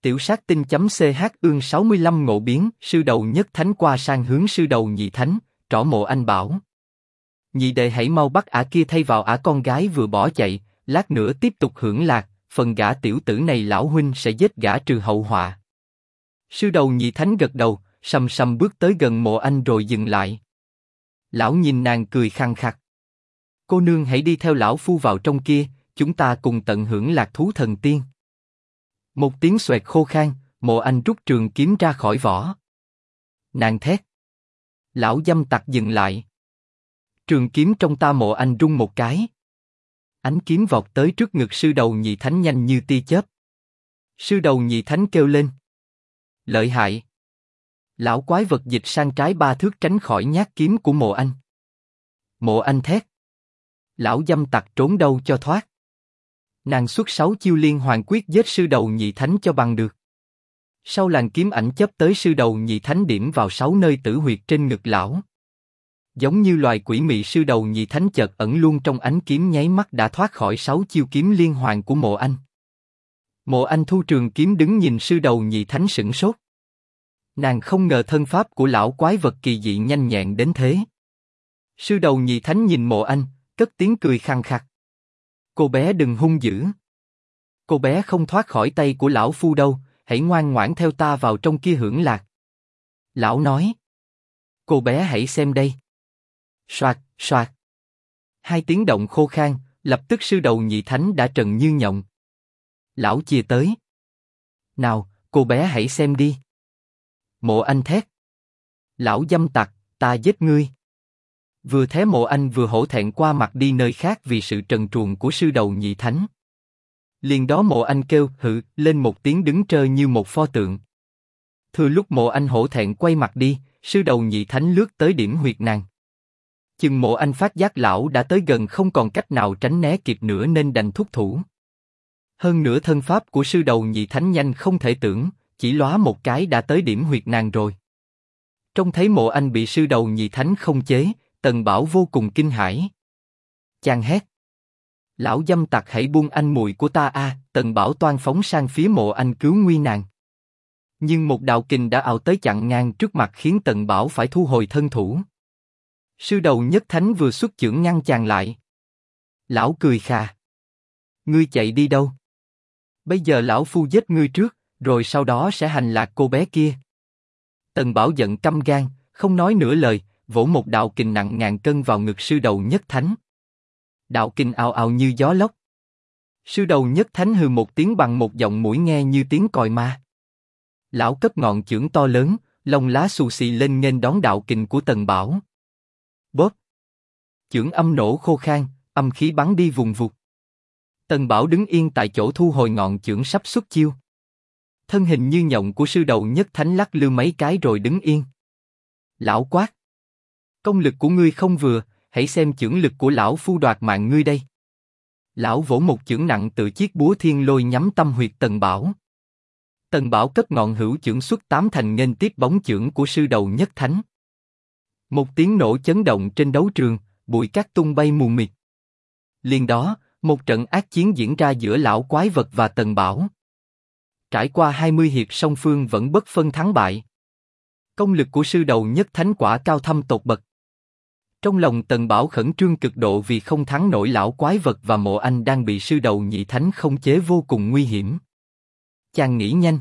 Tiểu sát tinh.ch ương 65 ngộ biến, sư đầu nhất thánh qua sang hướng sư đầu nhị thánh, trỏ Mộ Anh bảo. Nhị đệ hãy mau bắt ả kia thay vào ả con gái vừa bỏ chạy, lát nữa tiếp tục hưởng lạc, phần gã tiểu tử này lão huynh sẽ giết gã trừ hậu họa. Sư đầu nhị thánh gật đầu, sầm sầm bước tới gần Mộ Anh rồi dừng lại. Lão nhìn nàng cười khăng khặc. Cô nương hãy đi theo lão phu vào trong kia, chúng ta cùng tận hưởng lạc thú thần tiên. Một tiếng xoẹt khô khan, Mộ Anh rút trường kiếm ra khỏi vỏ. Nàng thét. Lão dâm tặc dừng lại. Trường kiếm trong ta Mộ Anh rung một cái. Ánh kiếm vọt tới trước ngực sư đầu nhị thánh nhanh như tia chớp. Sư đầu nhị thánh kêu lên. Lợi hại. Lão quái vật dịch sang trái 3 thước tránh khỏi nhát kiếm của Mộ Anh. Mộ Anh thét. Lão dâm tặc trốn đâu cho thoát. Nàng xuất 6 chiêu liên hoàn quyết giết sư đầu nhị thánh cho bằng được. Sau làn kiếm ảnh chớp tới sư đầu nhị thánh điểm vào 6 nơi tử huyệt trên ngực lão. Giống như loài quỷ mị sư đầu nhị thánh chợt ẩn luôn trong ánh kiếm nháy mắt đã thoát khỏi 6 chiêu kiếm liên hoàn của Mộ Anh. Mộ Anh thu trường kiếm đứng nhìn sư đầu nhị thánh sửng sốt. Nàng không ngờ thân pháp của lão quái vật kỳ dị nhanh nhẹn đến thế. Sư đầu nhị thánh nhìn Mộ Anh, cất tiếng cười khăng khặc. Cô bé đừng hung dữ. Cô bé không thoát khỏi tay của lão phu đâu, hãy ngoan ngoãn theo ta vào trong kia hưởng lạc. Lão nói. Cô bé hãy xem đây. Soạt, soạt. 2 tiếng động khô khan, lập tức sư đầu nhị thánh đã trần như nhộng. Lão chìa tới. Nào, cô bé hãy xem đi. Mộ Anh thét. Lão dâm tặc, ta giết ngươi. Vừa thế Mộ Anh vừa hổ thẹn qua mặt đi nơi khác vì sự trần truồng của sư đầu nhị thánh. Liền đó Mộ Anh kêu hự lên một tiếng đứng trơ như một pho tượng. Thừa lúc Mộ Anh hổ thẹn quay mặt đi, sư đầu nhị thánh lướt tới điểm huyệt nàng. Chừng Mộ Anh phát giác lão đã tới gần không còn cách nào tránh né kịp nữa nên đành thúc thủ. Hơn nữa thân pháp của sư đầu nhị thánh nhanh không thể tưởng, chỉ lóa một cái đã tới điểm huyệt nàng rồi. Trông thấy Mộ Anh bị sư đầu nhị thánh không chế, Tần Bảo vô cùng kinh hãi. Chàng hét. Lão dâm tặc hãy buông anh mùi của ta a! Tần Bảo toan phóng sang phía Mộ Anh cứu nguy nàng. Nhưng một đạo kình đã ào tới chặn ngang trước mặt khiến Tần Bảo phải thu hồi thân thủ. Sư đầu nhất thánh vừa xuất chưởng ngăn chàng lại. Lão cười khà. Ngươi chạy đi đâu? Bây giờ lão phu giết ngươi trước, rồi sau đó sẽ hành lạc cô bé kia. Tần Bảo giận căm gan, không nói nửa lời, vỗ một đạo kình nặng ngàn cân vào ngực sư đầu nhất thánh. Đạo kình ào ào như gió lốc. Sư đầu nhất thánh hừ một tiếng bằng một giọng mũi nghe như tiếng còi ma. Lão cấp ngọn chưởng to lớn, lông lá xù xì lên nghênh đón đạo kình của Tần Bảo. Bóp. Chưởng âm nổ khô khan, âm khí bắn đi vùng vụt. Tần Bảo đứng yên tại chỗ thu hồi ngọn chưởng sắp xuất chiêu. Thân hình như nhộng của sư đầu nhất thánh lắc lư mấy cái rồi đứng yên. Lão quát. Công lực của ngươi không vừa, hãy xem chưởng lực của lão phu đoạt mạng ngươi đây. Lão vỗ một chưởng nặng tự chiếc búa thiên lôi nhắm tâm huyệt Tần Bảo. Tần Bảo cất ngọn hữu chưởng xuất 8 thành nghênh tiếp bóng chưởng của sư đầu nhất thánh. Một tiếng nổ chấn động trên đấu trường, bụi cát tung bay mù mịt. Liền đó, một trận ác chiến diễn ra giữa lão quái vật và Tần Bảo. Trải qua 20 hiệp song phương vẫn bất phân thắng bại. Công lực của sư đầu nhất thánh quả cao thâm tột bậc. Trong lòng Tần Bảo khẩn trương cực độ vì không thắng nổi lão quái vật và Mộ Anh đang bị sư đầu nhị thánh không chế vô cùng nguy hiểm. Chàng nghĩ nhanh.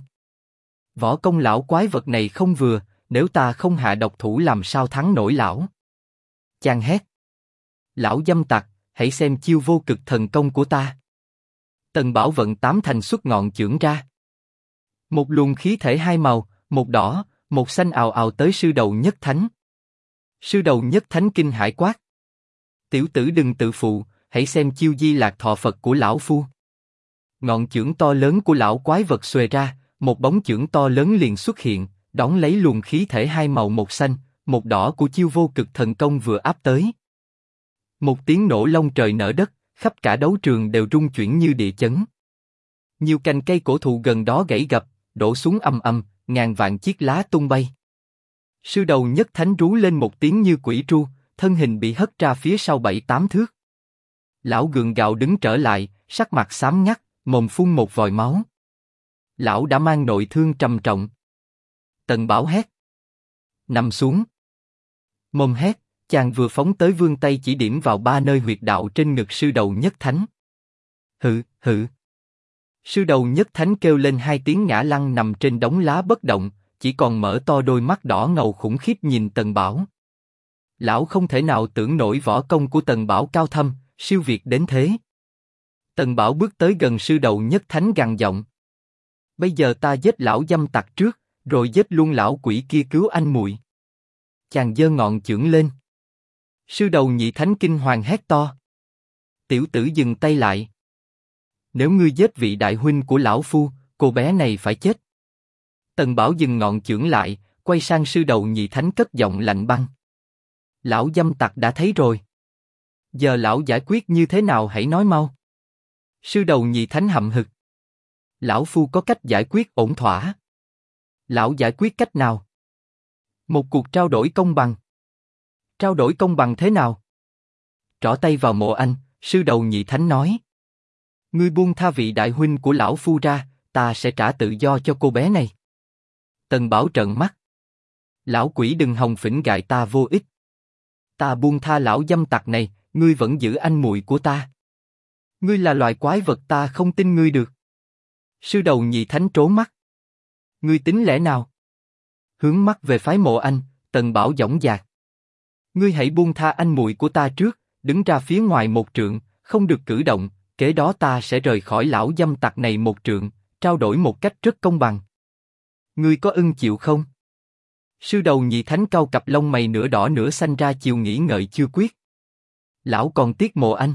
Võ công lão quái vật này không vừa, nếu ta không hạ độc thủ làm sao thắng nổi lão. Chàng hét. Lão dâm tặc, hãy xem chiêu vô cực thần công của ta. Tần Bảo vận 8 thành xuất ngọn chưởng ra. Một luồng khí thể hai màu, một đỏ, một xanh ào ào tới sư đầu nhất thánh. Sư đầu nhất thánh kinh hãi quát. Tiểu tử đừng tự phụ, hãy xem chiêu Di Lạc Thọ Phật của lão phu. Ngọn chưởng to lớn của lão quái vật xuề ra, một bóng chưởng to lớn liền xuất hiện, đón lấy luồng khí thể hai màu một xanh, một đỏ của chiêu vô cực thần công vừa áp tới. Một tiếng nổ long trời nở đất, khắp cả đấu trường đều rung chuyển như địa chấn. Nhiều cành cây cổ thụ gần đó gãy gập, đổ xuống ầm ầm, ngàn vạn chiếc lá tung bay. Sư đầu nhất thánh rú lên một tiếng như quỷ tru, thân hình bị hất ra phía sau 7-8 thước. Lão gượng gạo đứng trở lại, sắc mặt xám ngắt, mồm phun một vòi máu. Lão đã mang nội thương trầm trọng. Tần Bảo hét. Nằm xuống. Mồm hét, chàng vừa phóng tới vươn tay chỉ điểm vào 3 nơi huyệt đạo trên ngực sư đầu nhất thánh. Hự, hự. Sư đầu nhất thánh kêu lên 2 tiếng ngã lăn nằm trên đống lá bất động, chỉ còn mở to đôi mắt đỏ ngầu khủng khiếp nhìn Tần Bảo. Lão không thể nào tưởng nổi võ công của Tần Bảo cao thâm, siêu việt đến thế. Tần Bảo bước tới gần sư đầu nhất thánh gằn giọng. Bây giờ ta giết lão dâm tặc trước, rồi giết luôn lão quỷ kia cứu anh muội. Chàng giơ ngọn chưởng lên. Sư đầu nhị thánh kinh hoàng hét to. Tiểu tử dừng tay lại. Nếu ngươi giết vị đại huynh của lão phu, cô bé này phải chết. Tần Bảo dừng ngọn chưởng lại, quay sang sư đầu nhị thánh cất giọng lạnh băng. Lão dâm tặc đã thấy rồi. Giờ lão giải quyết như thế nào hãy nói mau. Sư đầu nhị thánh hậm hực. Lão phu có cách giải quyết ổn thỏa. Lão giải quyết cách nào? Một cuộc trao đổi công bằng. Trao đổi công bằng thế nào? Trỏ tay vào Mộ Anh, sư đầu nhị thánh nói. Ngươi buông tha vị đại huynh của lão phu ra, ta sẽ trả tự do cho cô bé này. Tần Bảo trợn mắt. Lão quỷ đừng hòng phỉnh gại ta vô ích. Ta buông tha lão dâm tặc này, ngươi vẫn giữ anh muội của ta. Ngươi là loài quái vật, ta không tin ngươi được. Sư đầu nhị thánh trố mắt. Ngươi tính lẽ nào? Hướng mắt về phái Mộ Anh, Tần Bảo dõng dạc. Ngươi hãy buông tha anh muội của ta trước, đứng ra phía ngoài 1 trượng, không được cử động, kế đó ta sẽ rời khỏi lão dâm tặc này 1 trượng, trao đổi một cách rất công bằng. Ngươi có ưng chịu không? Sư đầu nhị thánh cau cặp lông mày nửa đỏ nửa xanh ra chiều nghĩ ngợi chưa quyết. Lão còn tiếc Mộ Anh.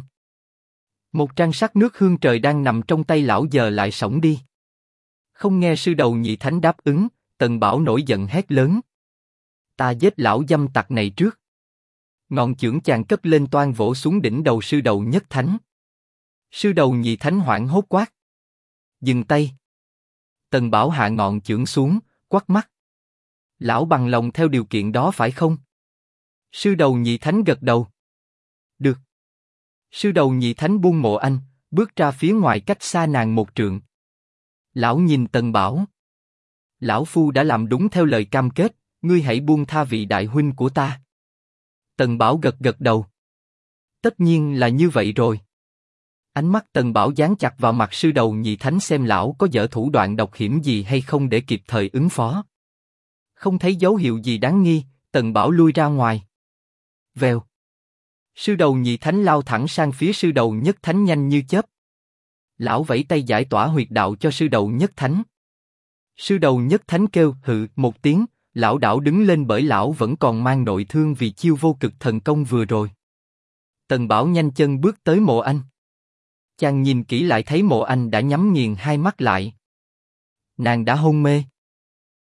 Một trang sắc nước hương trời đang nằm trong tay lão giờ lại xổng đi. Không nghe sư đầu nhị thánh đáp ứng, Tần Bảo nổi giận hét lớn. Ta giết lão dâm tặc này trước. Ngọn chưởng chàng cất lên toan vỗ xuống đỉnh đầu sư đầu nhất thánh. Sư đầu nhị thánh hoảng hốt quát. Dừng tay. Tần Bảo hạ ngọn chưởng xuống, quắt mắt. Lão bằng lòng theo điều kiện đó phải không? Sư đầu nhị thánh gật đầu. Được. Sư đầu nhị thánh buông Mộ Anh, bước ra phía ngoài cách xa nàng 1 trượng. Lão nhìn Tần Bảo. Lão phu đã làm đúng theo lời cam kết, ngươi hãy buông tha vị đại huynh của ta. Tần Bảo gật gật đầu. Tất nhiên là như vậy rồi. Ánh mắt Tần Bảo dán chặt vào mặt sư đầu nhị thánh xem lão có dở thủ đoạn độc hiểm gì hay không để kịp thời ứng phó. Không thấy dấu hiệu gì đáng nghi, Tần Bảo lui ra ngoài. Vèo. Sư đầu nhị thánh lao thẳng sang phía sư đầu nhất thánh nhanh như chớp. Lão vẫy tay giải tỏa huyệt đạo cho sư đầu nhất thánh. Sư đầu nhất thánh kêu hự 1 tiếng, lão đảo đứng lên bởi lão vẫn còn mang nội thương vì chiêu vô cực thần công vừa rồi. Tần Bảo nhanh chân bước tới Mộ Anh. Chàng nhìn kỹ lại thấy Mộ Anh đã nhắm nghiền 2 mắt lại. Nàng đã hôn mê.